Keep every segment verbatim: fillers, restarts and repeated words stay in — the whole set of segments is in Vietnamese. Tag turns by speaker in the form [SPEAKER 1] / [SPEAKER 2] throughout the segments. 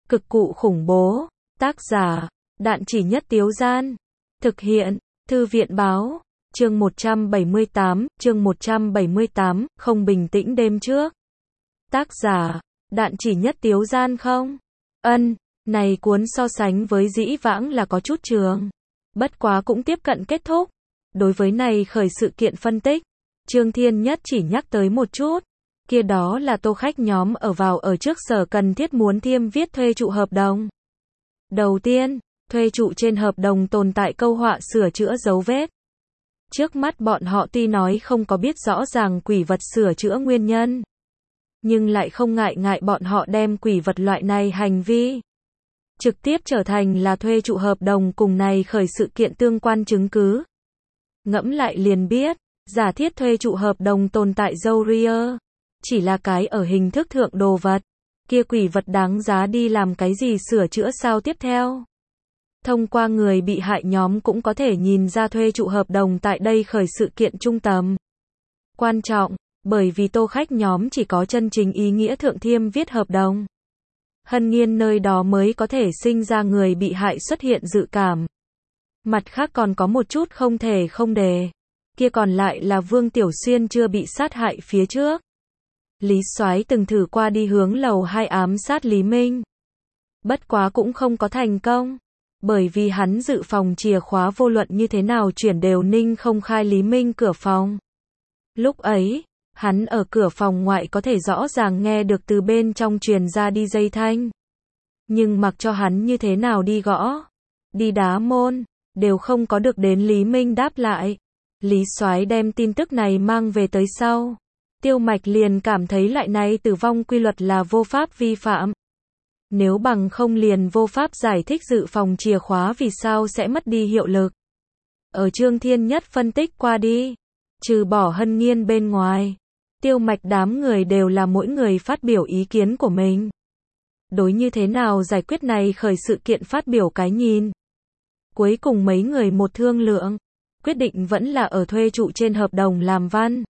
[SPEAKER 1] Cực cụ khủng bố. Tác giả, Đạn Chỉ Nhất Tiếu Gian. Thực hiện, Thư viện Báo. Chương một trăm bảy mươi tám, chương một trăm bảy mươi tám, không bình tĩnh đêm trước. Tác giả, Đạn Chỉ Nhất Tiếu Gian không? Ân, này cuốn so sánh với dĩ vãng là có chút trường. Bất quá cũng tiếp cận kết thúc. Đối với này khởi sự kiện phân tích, Trương Thiên Nhất chỉ nhắc tới một chút. Kia đó là tô khách nhóm ở vào ở trước sở cần thiết muốn thiêm viết thuê trụ hợp đồng. Đầu tiên, thuê trụ trên hợp đồng tồn tại câu họa sửa chữa dấu vết. Trước mắt bọn họ tuy nói không có biết rõ ràng quỷ vật sửa chữa nguyên nhân, nhưng lại không ngại ngại bọn họ đem quỷ vật loại này hành vi trực tiếp trở thành là thuê trụ hợp đồng cùng này khởi sự kiện tương quan chứng cứ. Ngẫm lại liền biết, giả thiết thuê trụ hợp đồng tồn tại dâu ria, chỉ là cái ở hình thức thượng đồ vật, kia quỷ vật đáng giá đi làm cái gì sửa chữa sao tiếp theo. Thông qua người bị hại nhóm cũng có thể nhìn ra thuê trụ hợp đồng tại đây khởi sự kiện trung tâm. Quan trọng, bởi vì tô khách nhóm chỉ có chân chính ý nghĩa thượng thiêm viết hợp đồng. Hân Nghiên nơi đó mới có thể sinh ra người bị hại xuất hiện dự cảm. Mặt khác còn có một chút không thể không đề. Kia còn lại là Vương Tiểu Xuyên chưa bị sát hại phía trước. Lý Soái từng thử qua đi hướng lầu hai ám sát Lý Minh. Bất quá cũng không có thành công. Bởi vì hắn dự phòng chìa khóa vô luận như thế nào chuyển đều ninh không khai Lý Minh cửa phòng. Lúc ấy, hắn ở cửa phòng ngoại có thể rõ ràng nghe được từ bên trong truyền ra đi dây thanh. Nhưng mặc cho hắn như thế nào đi gõ, đi đá môn, đều không có được đến Lý Minh đáp lại. Lý Soái đem tin tức này mang về tới sau. Tiêu Mạch liền cảm thấy loại này tử vong quy luật là vô pháp vi phạm. Nếu bằng không liền vô pháp giải thích dự phòng chìa khóa vì sao sẽ mất đi hiệu lực. Ở Trương Thiên Nhất phân tích qua đi, trừ bỏ Hân Nghiên bên ngoài, Tiêu Mạch đám người đều là mỗi người phát biểu ý kiến của mình. Đối như thế nào giải quyết này khởi sự kiện phát biểu cái nhìn. Cuối cùng mấy người một thương lượng, quyết định vẫn là ở thuê trụ trên hợp đồng làm văn.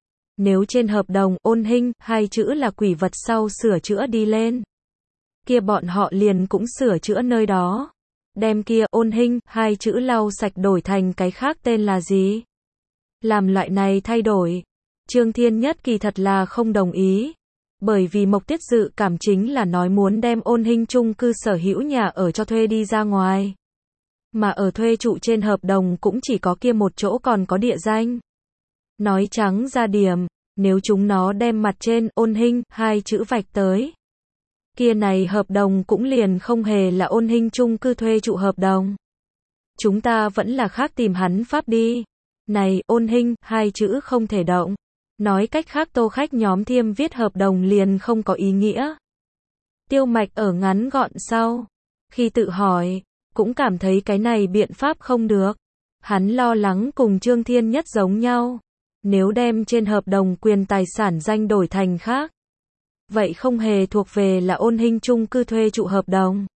[SPEAKER 1] Nếu trên hợp đồng ôn hình hai chữ là quỷ vật sau sửa chữa đi lên, kia bọn họ liền cũng sửa chữa nơi đó. Đem kia ôn hình hai chữ lau sạch đổi thành cái khác tên là gì? Làm loại này thay đổi, Trương Thiên Nhất kỳ thật là không đồng ý. Bởi vì Mộc Tiết dự cảm chính là nói muốn đem ôn hình chung cư sở hữu nhà ở cho thuê đi ra ngoài. Mà ở thuê trụ trên hợp đồng cũng chỉ có kia một chỗ còn có địa danh. Nói trắng ra điểm, nếu chúng nó đem mặt trên ôn hình hai chữ vạch tới, kia này hợp đồng cũng liền không hề là ôn hình chung cư thuê trụ hợp đồng. Chúng ta vẫn là khác tìm hắn pháp đi. Này ôn hình hai chữ không thể động. Nói cách khác tô khách nhóm thiêm viết hợp đồng liền không có ý nghĩa. Tiêu Mạch ở ngắn gọn sau, khi tự hỏi, cũng cảm thấy cái này biện pháp không được. Hắn lo lắng cùng Trương Thiên Nhất giống nhau. Nếu đem trên hợp đồng quyền tài sản danh đổi thành khác, vậy không hề thuộc về là ôn hình chung cư thuê trụ hợp đồng.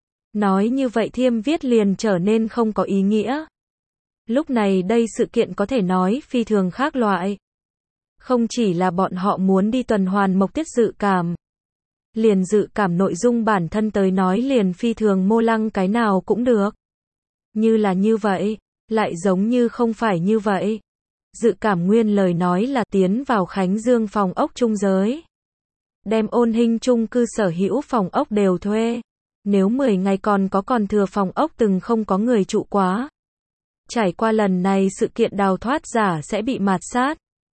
[SPEAKER 1] Nói như vậy thiêm viết liền trở nên không có ý nghĩa. Lúc này đây sự kiện có thể nói phi thường khác loại. Không chỉ là bọn họ muốn đi tuần hoàn Mộc Tiết dự cảm. Liền dự cảm nội dung bản thân tới nói liền phi thường mô lăng cái nào cũng được. Như là như vậy, lại giống như không phải như vậy. Dự cảm nguyên lời nói là tiến vào Khánh Dương phòng ốc trung giới. Đem ôn hình chung cư sở hữu phòng ốc đều thuê. Nếu mười ngày còn có còn thừa phòng ốc từng không có người trụ quá. Trải qua lần này sự kiện đào thoát giả sẽ bị mạt sát.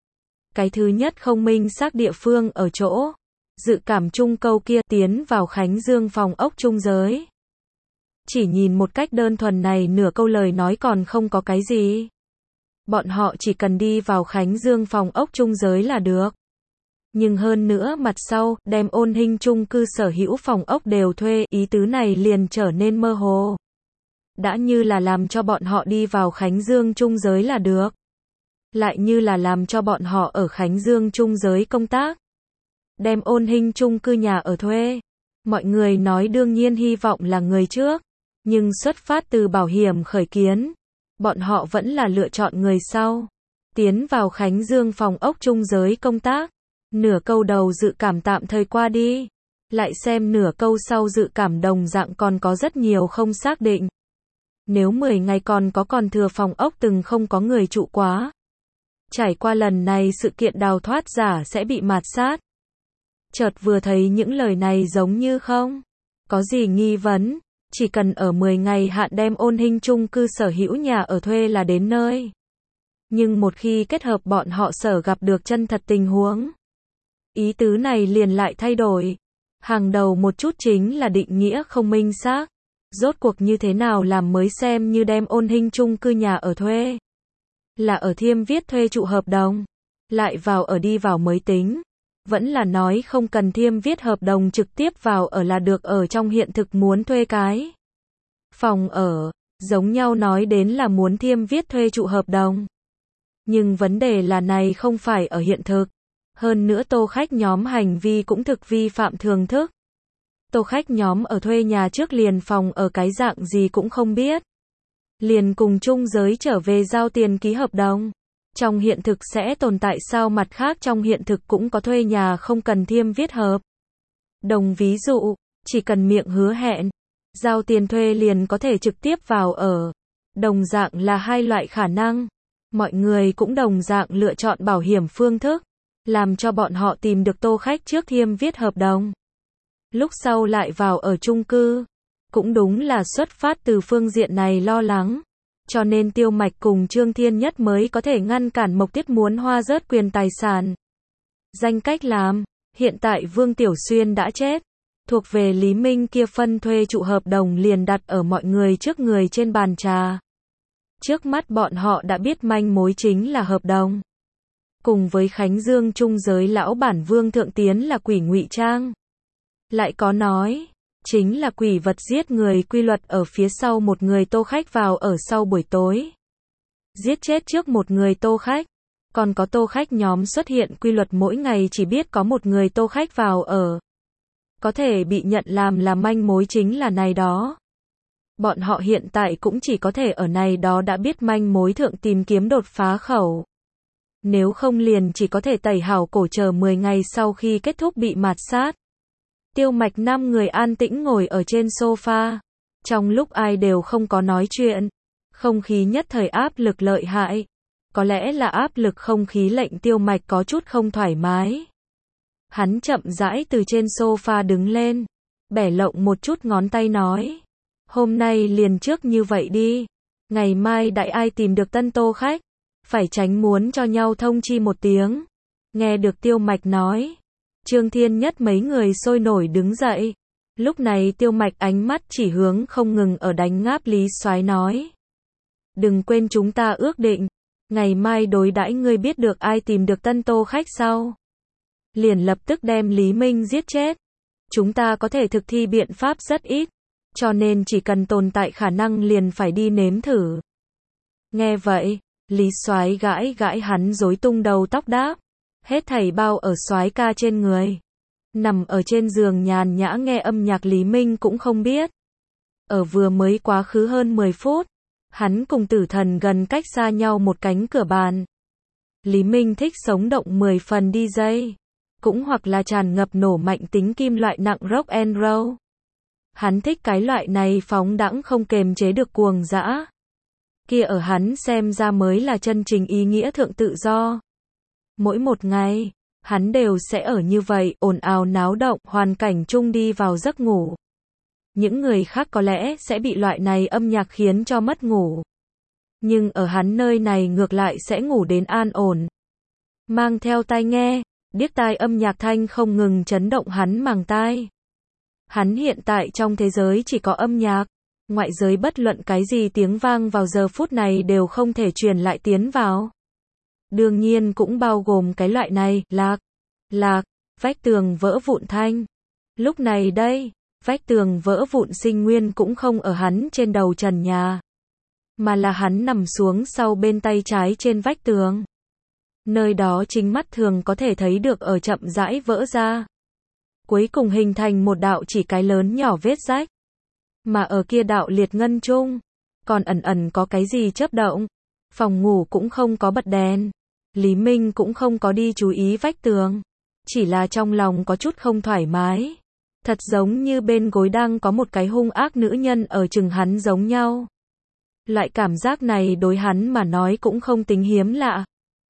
[SPEAKER 1] Cái thứ nhất không minh xác địa phương ở chỗ. Dự cảm chung câu kia tiến vào Khánh Dương phòng ốc trung giới. Chỉ nhìn một cách đơn thuần này nửa câu lời nói còn không có cái gì. Bọn họ chỉ cần đi vào Khánh Dương phòng ốc trung giới là được. Nhưng hơn nữa mặt sau, đem ôn hình chung cư sở hữu phòng ốc đều thuê, ý tứ này liền trở nên mơ hồ. Đã như là làm cho bọn họ đi vào Khánh Dương trung giới là được. Lại như là làm cho bọn họ ở Khánh Dương trung giới công tác. Đem ôn hình chung cư nhà ở thuê. Mọi người nói đương nhiên hy vọng là người trước. Nhưng xuất phát từ bảo hiểm khởi kiến, bọn họ vẫn là lựa chọn người sau. Tiến vào Khánh Dương phòng ốc trung giới công tác. Nửa câu đầu dự cảm tạm thời qua đi. Lại xem nửa câu sau dự cảm đồng dạng còn có rất nhiều không xác định. Nếu mười ngày còn có còn thừa phòng ốc từng không có người trụ quá. Trải qua lần này sự kiện đào thoát giả sẽ bị mạt sát. Chợt vừa thấy những lời này giống như không có gì nghi vấn, chỉ cần ở mười ngày hạn đem ôn hình chung cư sở hữu nhà ở thuê là đến nơi. Nhưng một khi kết hợp bọn họ sở gặp được chân thật tình huống, ý tứ này liền lại thay đổi. Hàng đầu một chút chính là định nghĩa không minh xác. Rốt cuộc như thế nào làm mới xem như đem ôn hình chung cư nhà ở thuê? Là ở thiêm viết thuê trụ hợp đồng, lại vào ở đi vào mới tính. Vẫn là nói không cần thiêm viết hợp đồng trực tiếp vào ở là được ở trong hiện thực muốn thuê cái phòng ở, giống nhau nói đến là muốn thiêm viết thuê trụ hợp đồng. Nhưng vấn đề là này không phải ở hiện thực. Hơn nữa tô khách nhóm hành vi cũng thực vi phạm thường thức. Tô khách nhóm ở thuê nhà trước liền phòng ở cái dạng gì cũng không biết. Liền cùng chung giới trở về giao tiền ký hợp đồng. Trong hiện thực sẽ tồn tại sao mặt khác trong hiện thực cũng có thuê nhà không cần thiêm viết hợp đồng, ví dụ, chỉ cần miệng hứa hẹn, giao tiền thuê liền có thể trực tiếp vào ở. Đồng dạng là hai loại khả năng. Mọi người cũng đồng dạng lựa chọn bảo hiểm phương thức, làm cho bọn họ tìm được tô khách trước thiêm viết hợp đồng. Lúc sau lại vào ở chung cư. Cũng đúng là xuất phát từ phương diện này lo lắng. Cho nên Tiêu Mạch cùng Trương Thiên Nhất mới có thể ngăn cản Mộc Tiết muốn hoa rớt quyền tài sản. Danh cách làm, hiện tại Vương Tiểu Xuyên đã chết. Thuộc về Lý Minh kia phân thuê trụ hợp đồng liền đặt ở mọi người trước người trên bàn trà. Trước mắt bọn họ đã biết manh mối chính là hợp đồng. Cùng với Khánh Dương trung giới lão bản Vương Thượng Tiến là quỷ ngụy trang. Lại có nói, chính là quỷ vật giết người quy luật ở phía sau một người tô khách vào ở sau buổi tối. Giết chết trước một người tô khách. Còn có tô khách nhóm xuất hiện quy luật mỗi ngày chỉ biết có một người tô khách vào ở. Có thể bị nhận làm là manh mối chính là này đó. Bọn họ hiện tại cũng chỉ có thể ở này đó đã biết manh mối thượng tìm kiếm đột phá khẩu. Nếu không liền chỉ có thể tẩy hảo cổ chờ mười ngày sau khi kết thúc bị mạt sát. Tiêu Mạch năm người an tĩnh ngồi ở trên sofa. Trong lúc ai đều không có nói chuyện. Không khí nhất thời áp lực lợi hại. Có lẽ là áp lực không khí lệnh Tiêu Mạch có chút không thoải mái. Hắn chậm rãi từ trên sofa đứng lên. Bẻ lộng một chút ngón tay nói. Hôm nay liền trước như vậy đi. Ngày mai đại ai tìm được tân tô khách. Phải tránh muốn cho nhau thông chi một tiếng. Nghe được Tiêu Mạch nói. Trương Thiên Nhất mấy người sôi nổi đứng dậy. Lúc này Tiêu Mạch ánh mắt chỉ hướng không ngừng ở đánh ngáp Lý Soái nói. Đừng quên chúng ta ước định. Ngày mai đối đãi ngươi biết được ai tìm được tân tô khách sau. Liền lập tức đem Lý Minh giết chết. Chúng ta có thể thực thi biện pháp rất ít. Cho nên chỉ cần tồn tại khả năng liền phải đi nếm thử. Nghe vậy, Lý Soái gãi gãi hắn rối tung đầu tóc đáp. Hết thảy bao ở Soái ca trên người. Nằm ở trên giường nhàn nhã nghe âm nhạc Lý Minh cũng không biết. Ở vừa mới quá khứ hơn mười phút. Hắn cùng tử thần gần cách xa nhau một cánh cửa bàn. Lý Minh thích sống động mười phần đi dây. Cũng hoặc là tràn ngập nổ mạnh tính kim loại nặng rock and roll. Hắn thích cái loại này phóng đãng không kềm chế được cuồng dã. Kia ở hắn xem ra mới là chân chính ý nghĩa thượng tự do. Mỗi một ngày, hắn đều sẽ ở như vậy, ồn ào náo động, hoàn cảnh chung đi vào giấc ngủ. Những người khác có lẽ sẽ bị loại này âm nhạc khiến cho mất ngủ. Nhưng ở hắn nơi này ngược lại sẽ ngủ đến an ổn. Mang theo tai nghe, điếc tai âm nhạc thanh không ngừng chấn động hắn màng tai. Hắn hiện tại trong thế giới chỉ có âm nhạc. Ngoại giới bất luận cái gì tiếng vang vào giờ phút này đều không thể truyền lại tiến vào. Đương nhiên cũng bao gồm cái loại này, lạc, lạc, vách tường vỡ vụn thanh. Lúc này đây, vách tường vỡ vụn sinh nguyên cũng không ở hắn trên đầu trần nhà. Mà là hắn nằm xuống sau bên tay trái trên vách tường. Nơi đó chính mắt thường có thể thấy được ở chậm rãi vỡ ra. Cuối cùng hình thành một đạo chỉ cái lớn nhỏ vết rách. Mà ở kia đạo liệt ngân chung, còn ẩn ẩn có cái gì chớp động. Phòng ngủ cũng không có bật đèn. Lý Minh cũng không có đi chú ý vách tường. Chỉ là trong lòng có chút không thoải mái. Thật giống như bên gối đang có một cái hung ác nữ nhân ở chừng hắn giống nhau. Loại cảm giác này đối hắn mà nói cũng không tính hiếm lạ.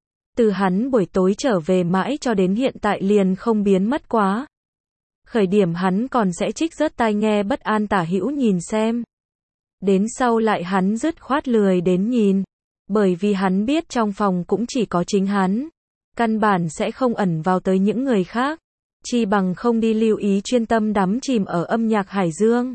[SPEAKER 1] Từ hắn buổi tối trở về mãi cho đến hiện tại liền không biến mất quá. Khởi điểm hắn còn sẽ trích rớt tai nghe bất an tả hữu nhìn xem. Đến sau lại hắn dứt khoát lười đến nhìn. Bởi vì hắn biết trong phòng cũng chỉ có chính hắn. Căn bản sẽ không ẩn vào tới những người khác. Chi bằng không đi lưu ý chuyên tâm đắm chìm ở âm nhạc hải dương.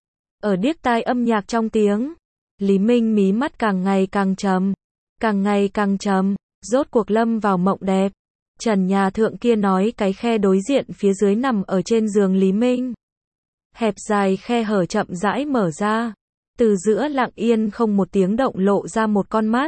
[SPEAKER 1] Ở điếc tai âm nhạc trong tiếng. Lý Minh mí mắt càng ngày càng trầm. Càng ngày càng trầm. Rốt cuộc lâm vào mộng đẹp. Trần nhà thượng kia nói cái khe đối diện phía dưới nằm ở trên giường Lý Minh. Hẹp dài khe hở chậm rãi mở ra. Từ giữa lặng yên không một tiếng động lộ ra một con mắt.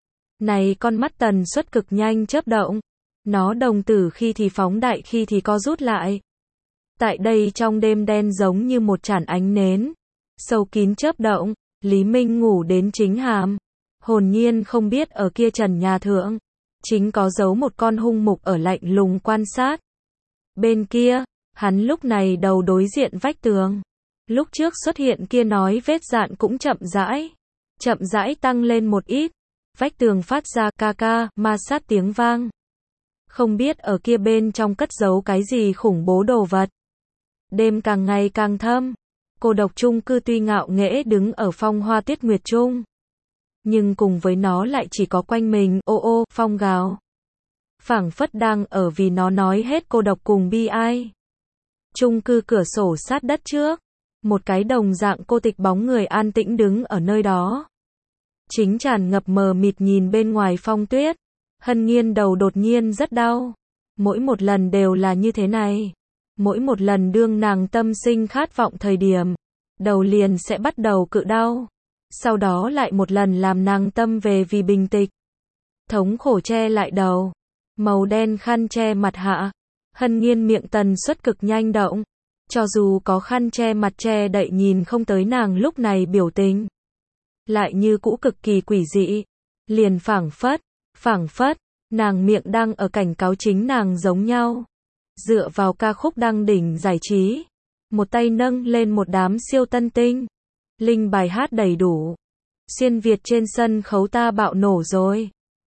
[SPEAKER 1] Này con mắt tần suất cực nhanh chớp động. Nó đồng tử khi thì phóng đại khi thì co rút lại. Tại đây trong đêm đen giống như một chản ánh nến. Sâu kín chớp động. Lý Minh ngủ đến chính hàm. Hồn nhiên không biết ở kia trần nhà thượng. Chính có giấu một con hung mục ở lạnh lùng quan sát. Bên kia, hắn lúc này đầu đối diện vách tường. Lúc trước xuất hiện kia nói vết dạn cũng chậm rãi. Chậm rãi tăng lên một ít. Vách tường phát ra ca ca, ma sát tiếng vang. Không biết ở kia bên trong cất giấu cái gì khủng bố đồ vật. Đêm càng ngày càng thâm. Cô độc chung cư tuy ngạo nghễ đứng ở phong hoa tuyết nguyệt trung. Nhưng cùng với nó lại chỉ có quanh mình, ô ô, phong gào. Phảng phất đang ở vì nó nói hết cô độc cùng bi ai. Chung cư cửa sổ sát đất trước. Một cái đồng dạng cô tịch bóng người an tĩnh đứng ở nơi đó. Chính tràn ngập mờ mịt nhìn bên ngoài phong tuyết. Hân Nhiên đầu đột nhiên rất đau. Mỗi một lần đều là như thế này. Mỗi một lần đương nàng tâm sinh khát vọng thời điểm. Đầu liền sẽ bắt đầu cự đau. Sau đó lại một lần làm nàng tâm về vì bình tịch. Thống khổ che lại đầu. Màu đen khăn che mặt hạ. Hân Nhiên miệng tần suất cực nhanh động. Cho dù có khăn che mặt che đậy nhìn không tới nàng lúc này biểu tình. Lại như cũ cực kỳ quỷ dị. Liền phảng phất, phảng phất, nàng miệng đang ở cảnh cáo chính nàng giống nhau. Dựa vào ca khúc đăng đỉnh giải trí. Một tay nâng lên một đám siêu tân tinh. Linh bài hát đầy đủ. Xuyên Việt trên sân khấu ta bạo nổ rồi.